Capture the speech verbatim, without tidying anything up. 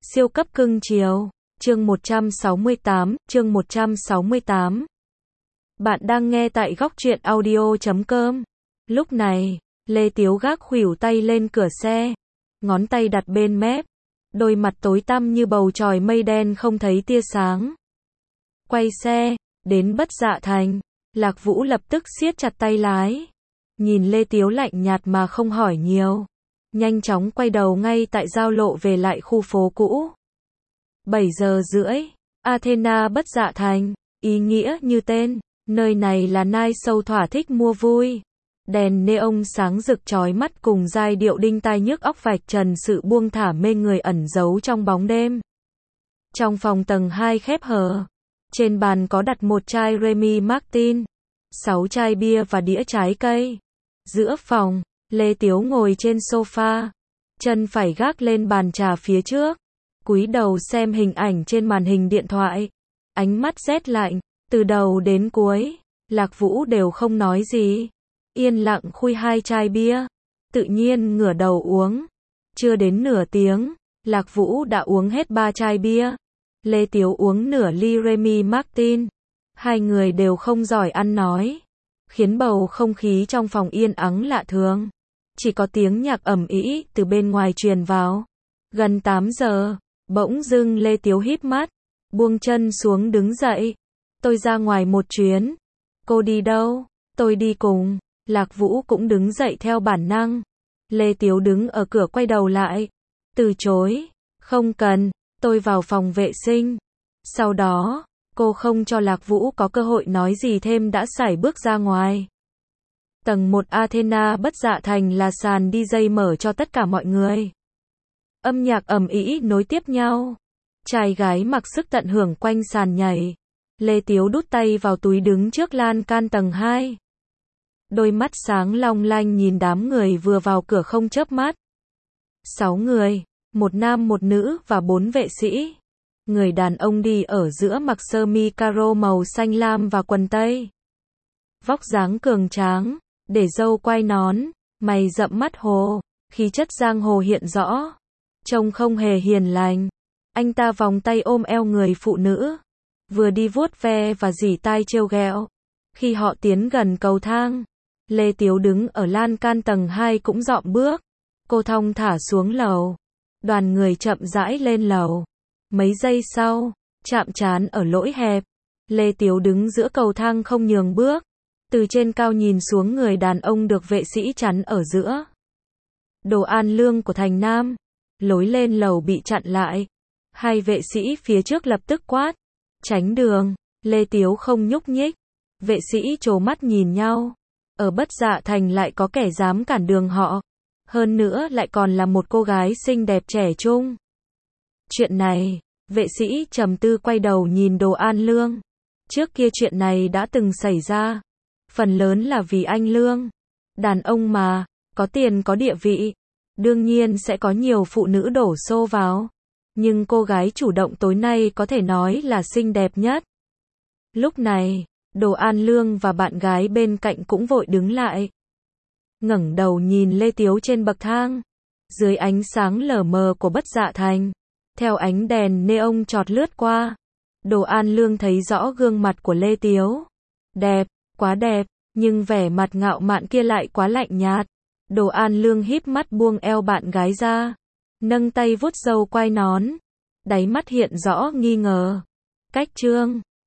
Siêu cấp cưng chiều. Chương một trăm sáu mươi tám, chương một trăm sáu mươi tám. Bạn đang nghe tại góc truyện audio chấm com. Lúc này, Lê Tiếu gác khuỷu tay lên cửa xe, ngón tay đặt bên mép, đôi mặt tối tăm như bầu trời mây đen không thấy tia sáng. Quay xe, đến Bất Dạ Thành, Lạc Vũ lập tức siết chặt tay lái. Nhìn Lê Tiếu lạnh nhạt mà không hỏi nhiều, nhanh chóng quay đầu ngay tại giao lộ về lại khu phố cũ. bảy giờ rưỡi, Athena Bất Dạ Thành, ý nghĩa như tên, nơi này là nai sâu thỏa thích mua vui. Đèn neon sáng rực chói mắt cùng giai điệu đinh tai nhức óc vạch trần sự buông thả mê người ẩn giấu trong bóng đêm. Trong phòng tầng hai khép hờ, trên bàn có đặt một chai Remy Martin, sáu chai bia và đĩa trái cây. Giữa phòng, Lê Tiếu ngồi trên sofa, chân phải gác lên bàn trà phía trước, cúi đầu xem hình ảnh trên màn hình điện thoại. Ánh mắt rét lạnh, từ đầu đến cuối, Lạc Vũ đều không nói gì. Yên lặng khui hai chai bia, tự nhiên ngửa đầu uống. Chưa đến nửa tiếng, Lạc Vũ đã uống hết ba chai bia. Lê Tiếu uống nửa ly Remy Martin. Hai người đều không giỏi ăn nói, khiến bầu không khí trong phòng yên ắng lạ thường. Chỉ có tiếng nhạc ầm ĩ từ bên ngoài truyền vào. Gần tám giờ, bỗng dưng Lê Tiếu híp mắt, buông chân xuống đứng dậy. Tôi ra ngoài một chuyến. Cô đi đâu? Tôi đi cùng. Lạc Vũ cũng đứng dậy theo bản năng. Lê Tiếu đứng ở cửa quay đầu lại. Từ chối. Không cần, tôi vào phòng vệ sinh. Sau đó, cô không cho Lạc Vũ có cơ hội nói gì thêm đã sải bước ra ngoài. Tầng một Athena Bất Dạ Thành là sàn đi jay mở cho tất cả mọi người. Âm nhạc ầm ĩ nối tiếp nhau. Trai gái mặc sức tận hưởng quanh sàn nhảy. Lê Tiếu đút tay vào túi đứng trước lan can tầng hai. Đôi mắt sáng long lanh nhìn đám người vừa vào cửa không chớp mắt. Sáu người, một nam một nữ và bốn vệ sĩ. Người đàn ông đi ở giữa mặc sơ mi caro màu xanh lam và quần tây. Vóc dáng cường tráng, để râu quai nón, mày rậm mắt hồ, khí chất giang hồ hiện rõ. Trông không hề hiền lành. Anh ta vòng tay ôm eo người phụ nữ, vừa đi vuốt ve và rỉ tai trêu ghẹo. Khi họ tiến gần cầu thang, Lê Tiếu đứng ở lan can tầng hai cũng dọn bước. Cô thong thả xuống lầu. Đoàn người chậm rãi lên lầu. Mấy giây sau, chạm trán ở lỗi hẹp. Lê Tiếu đứng giữa cầu thang không nhường bước. Từ trên cao nhìn xuống người đàn ông được vệ sĩ chắn ở giữa. Đồ An Lương của Thành Nam. Lối lên lầu bị chặn lại. Hai vệ sĩ phía trước lập tức quát. Tránh đường. Lê Tiếu không nhúc nhích. Vệ sĩ trố mắt nhìn nhau. Ở Bất Dạ Thành lại có kẻ dám cản đường họ. Hơn nữa lại còn là một cô gái xinh đẹp trẻ trung. Chuyện này, vệ sĩ trầm tư quay đầu nhìn Đồ An Lương. Trước kia chuyện này đã từng xảy ra. Phần lớn là vì anh Lương. Đàn ông mà, có tiền có địa vị. Đương nhiên sẽ có nhiều phụ nữ đổ xô vào. Nhưng cô gái chủ động tối nay có thể nói là xinh đẹp nhất. Lúc này, Đồ An Lương và bạn gái bên cạnh cũng vội đứng lại. Ngẩng đầu nhìn Lê Tiếu trên bậc thang. Dưới ánh sáng lờ mờ của Bất Dạ Thành, theo ánh đèn neon chọt lướt qua, Đồ An Lương thấy rõ gương mặt của Lê Tiếu. Đẹp, quá đẹp, nhưng vẻ mặt ngạo mạn kia lại quá lạnh nhạt. Đồ An Lương híp mắt buông eo bạn gái ra, nâng tay vuốt râu quai nón, đáy mắt hiện rõ nghi ngờ. Cách trương,